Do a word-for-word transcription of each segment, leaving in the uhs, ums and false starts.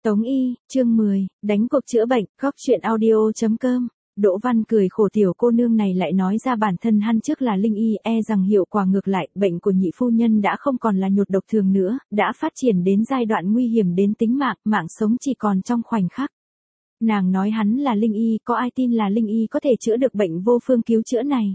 Tống Y, chương mười, đánh cuộc chữa bệnh, góc truyện audio.com. Đỗ Văn cười khổ, tiểu cô nương này lại nói ra bản thân hắn trước là linh y, e rằng hiệu quả ngược lại, bệnh của nhị phu nhân đã không còn là nhột độc thường nữa, đã phát triển đến giai đoạn nguy hiểm đến tính mạng, mạng sống chỉ còn trong khoảnh khắc. Nàng nói hắn là linh y, có ai tin là linh y có thể chữa được bệnh vô phương cứu chữa này?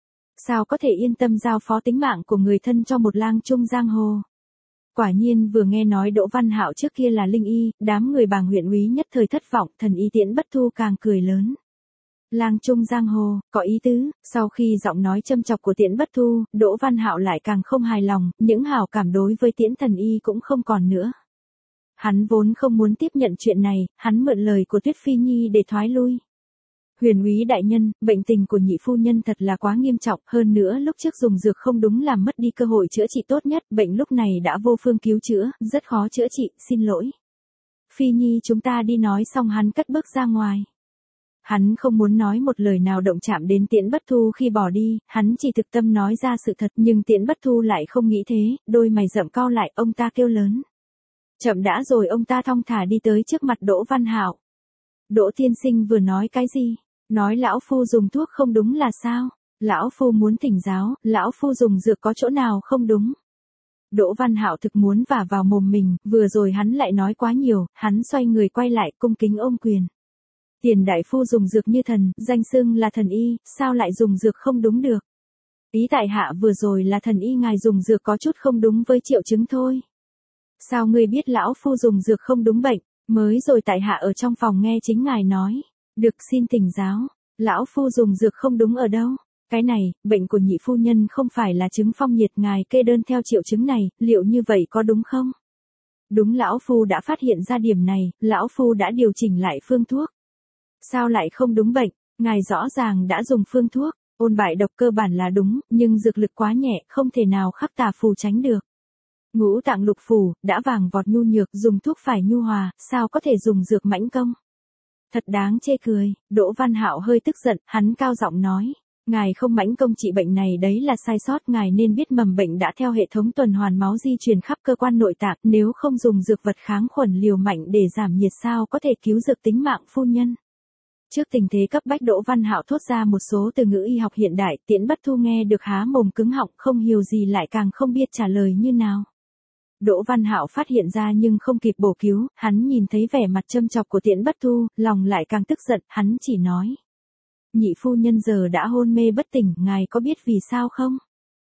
Sao có thể yên tâm giao phó tính mạng của người thân cho một lang trung giang hồ? Quả nhiên vừa nghe nói Đỗ Văn Hạo trước kia là linh y, đám người Bàng huyện úy nhất thời thất vọng, thần y Tiễn Bất Thu càng cười lớn. Lang trung giang hồ, có ý tứ. Sau khi giọng nói châm chọc của Tiễn Bất Thu, Đỗ Văn Hạo lại càng không hài lòng, những hảo cảm đối với Tiễn thần y cũng không còn nữa. Hắn vốn không muốn tiếp nhận chuyện này, hắn mượn lời của Tuyết Phi Nhi để thoái lui. Huyền úy đại nhân, bệnh tình của nhị phu nhân thật là quá nghiêm trọng, hơn nữa lúc trước dùng dược không đúng làm mất đi cơ hội chữa trị tốt nhất, bệnh lúc này đã vô phương cứu chữa, rất khó chữa trị, xin lỗi. Phi Nhi, chúng ta đi nói xong hắn cất bước ra ngoài. Hắn không muốn nói một lời nào động chạm đến Tiễn Bất Thu khi bỏ đi, hắn chỉ thực tâm nói ra sự thật, nhưng Tiễn Bất Thu lại không nghĩ thế, đôi mày rậm cau lại, ông ta kêu lớn. Chậm đã rồi, ông ta thong thả đi tới trước mặt Đỗ Văn Hạo. Đỗ tiên sinh vừa nói cái gì? Nói lão phu dùng thuốc không đúng là sao? Lão phu muốn thỉnh giáo, lão phu dùng dược có chỗ nào không đúng? Đỗ Văn Hạo thực muốn vả vào mồm mình, vừa rồi hắn lại nói quá nhiều, hắn xoay người quay lại cung kính ôm quyền. Tiền đại phu dùng dược như thần, danh xưng là thần y, sao lại dùng dược không đúng được? Ý tại hạ vừa rồi là thần y, ngài dùng dược có chút không đúng với triệu chứng thôi. Sao ngươi biết lão phu dùng dược không đúng bệnh? Mới rồi tại hạ ở trong phòng nghe chính ngài nói. Được, xin thỉnh giáo. Lão phu dùng dược không đúng ở đâu? Cái này, bệnh của nhị phu nhân không phải là chứng phong nhiệt, ngài kê đơn theo triệu chứng này, liệu như vậy có đúng không? Đúng, lão phu đã phát hiện ra điểm này, lão phu đã điều chỉnh lại phương thuốc. Sao lại không đúng bệnh? Ngài rõ ràng đã dùng phương thuốc, ôn bại độc cơ bản là đúng, nhưng dược lực quá nhẹ, không thể nào khắc tà phù tránh được. Ngũ tạng lục phủ, đã vàng vọt nhu nhược, dùng thuốc phải nhu hòa, sao có thể dùng dược mãnh công? Thật đáng chê cười. Đỗ Văn Hạo hơi tức giận, hắn cao giọng nói. Ngài không mãnh công trị bệnh này đấy là sai sót, ngài nên biết mầm bệnh đã theo hệ thống tuần hoàn máu di truyền khắp cơ quan nội tạng, nếu không dùng dược vật kháng khuẩn liều mạnh để giảm nhiệt sao có thể cứu dược tính mạng phu nhân. Trước tình thế cấp bách, Đỗ Văn Hạo thốt ra một số từ ngữ y học hiện đại, Tiễn Bất Thu nghe được há mồm cứng họng, không hiểu gì lại càng không biết trả lời như nào. Đỗ Văn Hạo phát hiện ra nhưng không kịp bổ cứu, hắn nhìn thấy vẻ mặt châm chọc của Tiễn Bất Thu, lòng lại càng tức giận, hắn chỉ nói. Nhị phu nhân giờ đã hôn mê bất tỉnh, ngài có biết vì sao không?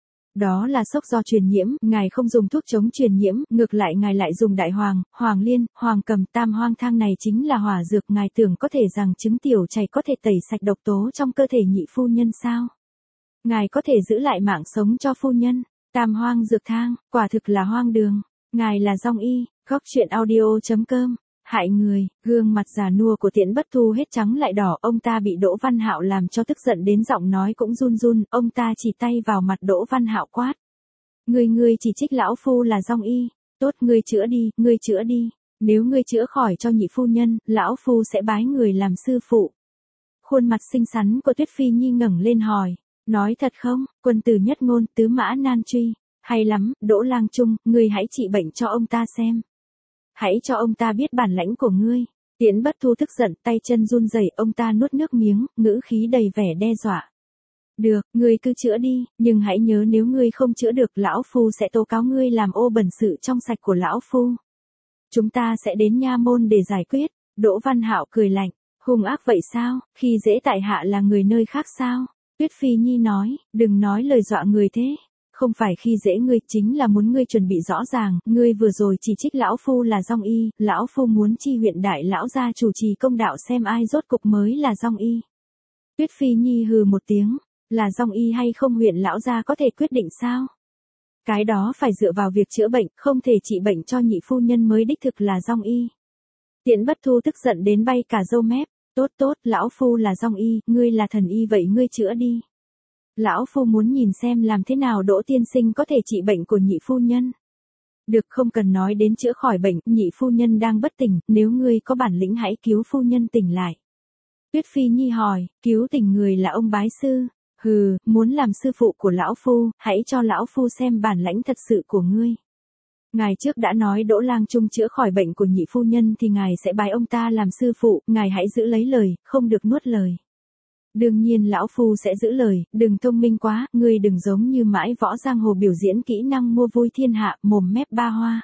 Đó là sốc do truyền nhiễm, ngài không dùng thuốc chống truyền nhiễm, ngược lại ngài lại dùng đại hoàng, hoàng liên, hoàng cầm, tam hoang thang này chính là hỏa dược, ngài tưởng có thể rằng trứng tiểu chảy có thể tẩy sạch độc tố trong cơ thể nhị phu nhân sao? Ngài có thể giữ lại mạng sống cho phu nhân, tam hoang dược thang, quả thực là hoang đường. Ngài là Dong Y, góc truyện audio.com, hại người. Gương mặt già nua của Tiễn Bất Thu hết trắng lại đỏ, ông ta bị Đỗ Văn Hạo làm cho tức giận đến giọng nói cũng run run, ông ta chỉ tay vào mặt Đỗ Văn Hạo quát. Ngươi ngươi chỉ trích lão phu là Dong Y, tốt, ngươi chữa đi, ngươi chữa đi, nếu ngươi chữa khỏi cho nhị phu nhân, lão phu sẽ bái người làm sư phụ. Khuôn mặt xinh xắn của Tuyết Phi Nhi ngẩng lên hỏi, nói thật không? Quân tử nhất ngôn, tứ mã nan truy. Hay lắm, Đỗ lang trung, ngươi hãy trị bệnh cho ông ta xem. Hãy cho ông ta biết bản lãnh của ngươi. Tiễn Bất Thu tức giận, tay chân run rẩy, ông ta nuốt nước miếng, ngữ khí đầy vẻ đe dọa. Được, ngươi cứ chữa đi, nhưng hãy nhớ nếu ngươi không chữa được, lão phu sẽ tố cáo ngươi làm ô bẩn sự trong sạch của lão phu. Chúng ta sẽ đến nha môn để giải quyết. Đỗ Văn Hạo cười lạnh, hung ác vậy sao, khi dễ tại hạ là người nơi khác sao? Tuyết Phi Nhi nói, đừng nói lời dọa người thế. Không phải khi dễ ngươi, chính là muốn ngươi chuẩn bị rõ ràng, ngươi vừa rồi chỉ trích lão phu là Dong Y, lão phu muốn chi huyện đại lão gia chủ trì công đạo xem ai rốt cục mới là Dong Y. Tuyết Phi Nhi hừ một tiếng, là Dong Y hay không huyện lão gia có thể quyết định sao? Cái đó phải dựa vào việc chữa bệnh, không thể trị bệnh cho nhị phu nhân mới đích thực là Dong Y. Tiễn Bất Thu tức giận đến bay cả râu mép, tốt tốt, lão phu là Dong Y, ngươi là thần y vậy ngươi chữa đi. Lão phu muốn nhìn xem làm thế nào Đỗ tiên sinh có thể trị bệnh của nhị phu nhân. Được, không cần nói đến chữa khỏi bệnh, nhị phu nhân đang bất tỉnh, nếu ngươi có bản lĩnh hãy cứu phu nhân tỉnh lại. Tuyết Phi Nhi hỏi, cứu tỉnh người là ông bái sư? Hừ, muốn làm sư phụ của lão phu, hãy cho lão phu xem bản lãnh thật sự của ngươi. Ngài trước đã nói Đỗ Lang Trung chữa khỏi bệnh của nhị phu nhân thì ngài sẽ bái ông ta làm sư phụ, ngài hãy giữ lấy lời, không được nuốt lời. Đương nhiên lão phu sẽ giữ lời, đừng thông minh quá, ngươi đừng giống như mãi võ giang hồ biểu diễn kỹ năng mua vui thiên hạ, mồm mép ba hoa.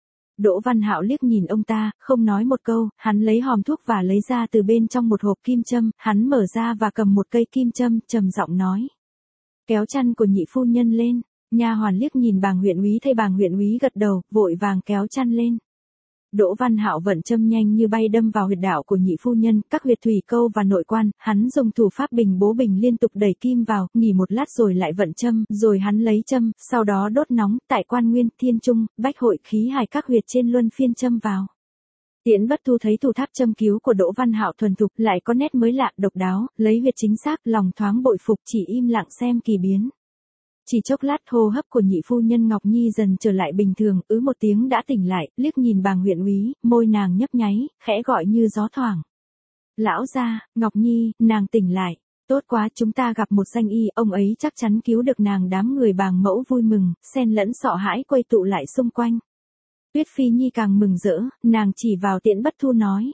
Đỗ Văn Hạo liếc nhìn ông ta, không nói một câu, hắn lấy hòm thuốc và lấy ra từ bên trong một hộp kim châm, hắn mở ra và cầm một cây kim châm, trầm giọng nói. Kéo chăn của nhị phu nhân lên. Nha hoàn liếc nhìn Bàng huyện úy thay Bàng huyện úy gật đầu, vội vàng kéo chăn lên. Đỗ Văn Hạo vận châm nhanh như bay đâm vào huyệt đạo của nhị phu nhân, các huyệt thủy câu và nội quan, hắn dùng thủ pháp bình bố bình liên tục đẩy kim vào, nghỉ một lát rồi lại vận châm, rồi hắn lấy châm, sau đó đốt nóng, tại Quan Nguyên, Thiên Trung, Bách Hội, Khí Hải các huyệt trên luân phiên châm vào. Tiễn Bất Thu thấy thủ pháp châm cứu của Đỗ Văn Hạo thuần thục, lại có nét mới lạ, độc đáo, lấy huyệt chính xác, lòng thoáng bội phục, chỉ im lặng xem kỳ biến. Chỉ chốc lát hô hấp của nhị phu nhân Ngọc Nhi dần trở lại bình thường, ứ một tiếng đã tỉnh lại, liếc nhìn Bàng huyện úy, môi nàng nhấp nháy, khẽ gọi như gió thoảng. Lão gia, Ngọc Nhi, nàng tỉnh lại. Tốt quá, chúng ta gặp một danh y, ông ấy chắc chắn cứu được nàng. Đám người Bàng mẫu vui mừng, xen lẫn sợ hãi quay tụ lại xung quanh. Tuyết Phi Nhi càng mừng rỡ, nàng chỉ vào Tiễn Bất Thu nói.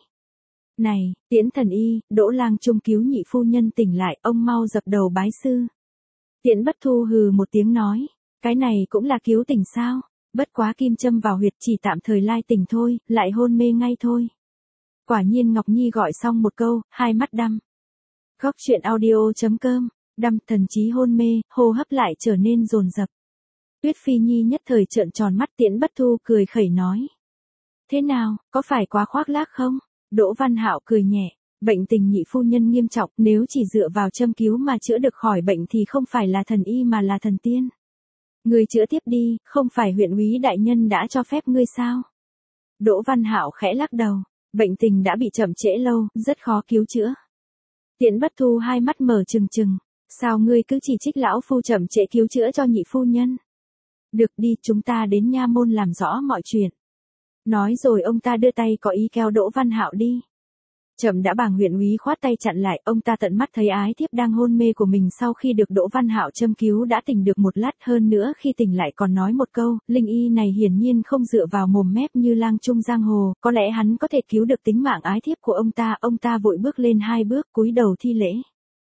Này, Tiễn thần y, Đỗ Lang Trung cứu nhị phu nhân tỉnh lại, ông mau dập đầu bái sư. Tiễn Bất Thu hừ một tiếng nói, cái này cũng là cứu tỉnh sao, bất quá kim châm vào huyệt chỉ tạm thời lai tỉnh thôi, lại hôn mê ngay thôi. Quả nhiên Ngọc Nhi gọi xong một câu, hai mắt đăm. Góc truyện audio chấm com, đăm thần trí hôn mê, hô hấp lại trở nên dồn dập. Tuyết Phi Nhi nhất thời trợn tròn mắt. Tiễn Bất Thu cười khẩy nói. Thế nào, có phải quá khoác lác không? Đỗ Văn Hạo cười nhẹ. Bệnh tình nhị phu nhân nghiêm trọng, nếu chỉ dựa vào châm cứu mà chữa được khỏi bệnh thì không phải là thần y mà là thần tiên. Người chữa tiếp đi, không phải huyện úy đại nhân đã cho phép ngươi sao? Đỗ Văn Hạo khẽ lắc đầu, bệnh tình đã bị chậm trễ lâu, rất khó cứu chữa. Tiễn Bất Thu hai mắt mở trừng trừng, sao ngươi cứ chỉ trích lão phu chậm trễ cứu chữa cho nhị phu nhân? Được đi, chúng ta đến nha môn làm rõ mọi chuyện. Nói rồi ông ta đưa tay có ý kéo Đỗ Văn Hạo đi. Chậm đã. Bàng huyện úy khoát tay chặn lại, ông ta tận mắt thấy ái thiếp đang hôn mê của mình sau khi được Đỗ Văn Hạo châm cứu đã tỉnh được một lát, hơn nữa khi tỉnh lại còn nói một câu, linh y này hiển nhiên không dựa vào mồm mép như Lang Trung giang hồ, có lẽ hắn có thể cứu được tính mạng ái thiếp của ông ta. Ông ta vội bước lên hai bước, cúi đầu thi lễ.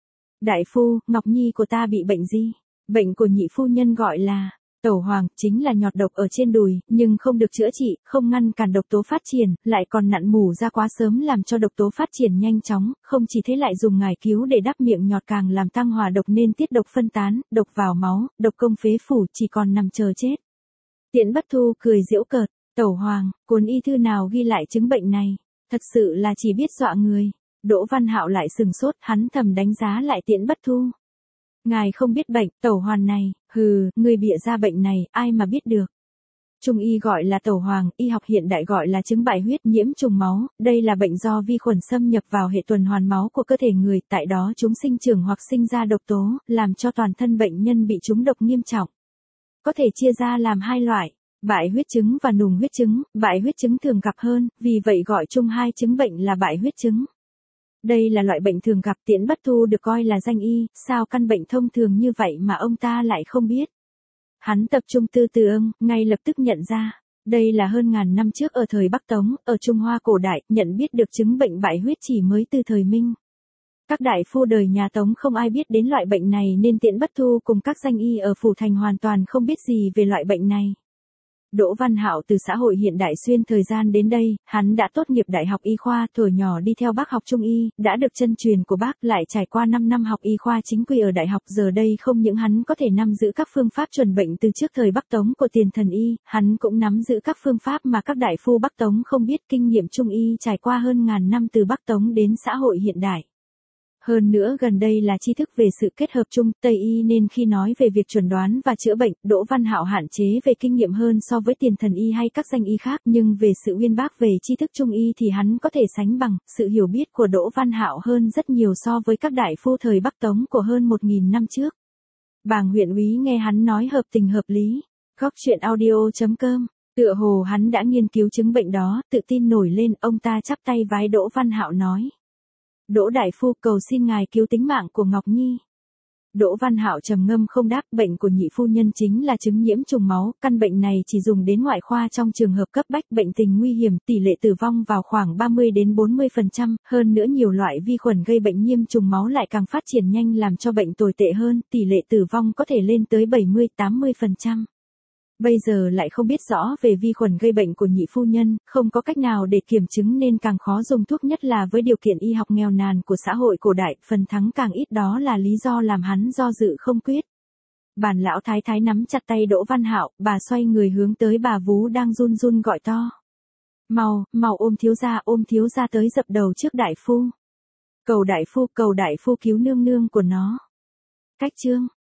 Đại phu, Ngọc Nhi của ta bị bệnh gì? Bệnh của nhị phu nhân gọi là tẩu hoàng, chính là nhọt độc ở trên đùi, nhưng không được chữa trị, không ngăn cản độc tố phát triển, lại còn nặn mủ ra quá sớm làm cho độc tố phát triển nhanh chóng, không chỉ thế lại dùng ngải cứu để đắp miệng nhọt càng làm tăng hòa độc nên tiết độc phân tán, độc vào máu, độc công phế phủ, chỉ còn nằm chờ chết. Tiễn Bất Thu cười giễu cợt, tẩu hoàng, cuốn y thư nào ghi lại chứng bệnh này, thật sự là chỉ biết dọa người. Đỗ Văn Hạo lại sừng sốt, hắn thầm đánh giá lại Tiễn Bất Thu. Ngài không biết bệnh, tẩu hoàn này, hừ, người bịa ra bệnh này, ai mà biết được. Trung y gọi là tẩu hoàng, y học hiện đại gọi là chứng bại huyết nhiễm trùng máu, đây là bệnh do vi khuẩn xâm nhập vào hệ tuần hoàn máu của cơ thể người, tại đó chúng sinh trưởng hoặc sinh ra độc tố, làm cho toàn thân bệnh nhân bị trúng độc nghiêm trọng. Có thể chia ra làm hai loại, bại huyết chứng và nùng huyết chứng, bại huyết chứng thường gặp hơn, vì vậy gọi chung hai chứng bệnh là bại huyết chứng. Đây là loại bệnh thường gặp. Tiễn Bất Thu được coi là danh y, sao căn bệnh thông thường như vậy mà ông ta lại không biết. Hắn tập trung tư tưởng, ngay lập tức nhận ra, đây là hơn ngàn năm trước ở thời Bắc Tống, ở Trung Hoa cổ đại, nhận biết được chứng bệnh bại huyết chỉ mới từ thời Minh. Các đại phu đời nhà Tống không ai biết đến loại bệnh này nên Tiễn Bất Thu cùng các danh y ở phủ thành hoàn toàn không biết gì về loại bệnh này. Đỗ Văn Hạo từ xã hội hiện đại xuyên thời gian đến đây, hắn đã tốt nghiệp đại học y khoa, thuở nhỏ đi theo bác học trung y, đã được chân truyền của bác, lại trải qua năm năm học y khoa chính quy ở đại học, giờ đây không những hắn có thể nắm giữ các phương pháp chuẩn bệnh từ trước thời Bắc Tống của tiền thần y, hắn cũng nắm giữ các phương pháp mà các đại phu Bắc Tống không biết. Kinh nghiệm trung y trải qua hơn ngàn năm từ Bắc Tống đến xã hội hiện đại. Hơn nữa gần đây là tri thức về sự kết hợp Trung Tây y nên khi nói về việc chuẩn đoán và chữa bệnh, Đỗ Văn Hạo hạn chế về kinh nghiệm hơn so với tiền thần y hay các danh y khác, nhưng về sự uyên bác về tri thức Trung y thì hắn có thể sánh bằng. Sự hiểu biết của Đỗ Văn Hạo hơn rất nhiều so với các đại phu thời Bắc Tống của hơn một nghìn năm trước. Bàng huyện úy nghe hắn nói hợp tình hợp lý. Góc truyện audio chấm com, tựa hồ hắn đã nghiên cứu chứng bệnh đó, tự tin nổi lên, ông ta chắp tay vái Đỗ Văn Hạo nói. Đỗ đại phu, cầu xin ngài cứu tính mạng của Ngọc Nhi. Đỗ Văn Hạo trầm ngâm không đáp, bệnh của nhị phu nhân chính là chứng nhiễm trùng máu, căn bệnh này chỉ dùng đến ngoại khoa trong trường hợp cấp bách, bệnh tình nguy hiểm, tỷ lệ tử vong vào khoảng ba mươi đến bốn mươi phần trăm, hơn nữa nhiều loại vi khuẩn gây bệnh nhiễm trùng máu lại càng phát triển nhanh làm cho bệnh tồi tệ hơn, tỷ lệ tử vong có thể lên tới bảy mươi đến tám mươi phần trăm. Bây giờ lại không biết rõ về vi khuẩn gây bệnh của nhị phu nhân, không có cách nào để kiểm chứng nên càng khó dùng thuốc, nhất là với điều kiện y học nghèo nàn của xã hội cổ đại, phần thắng càng ít, đó là lý do làm hắn do dự không quyết. Bản lão thái thái nắm chặt tay Đỗ Văn Hạo, bà xoay người hướng tới bà vú đang run run gọi to. Mau, mau ôm thiếu gia, ôm thiếu gia tới dập đầu trước đại phu. Cầu đại phu, cầu đại phu cứu nương nương của nó. Cách chương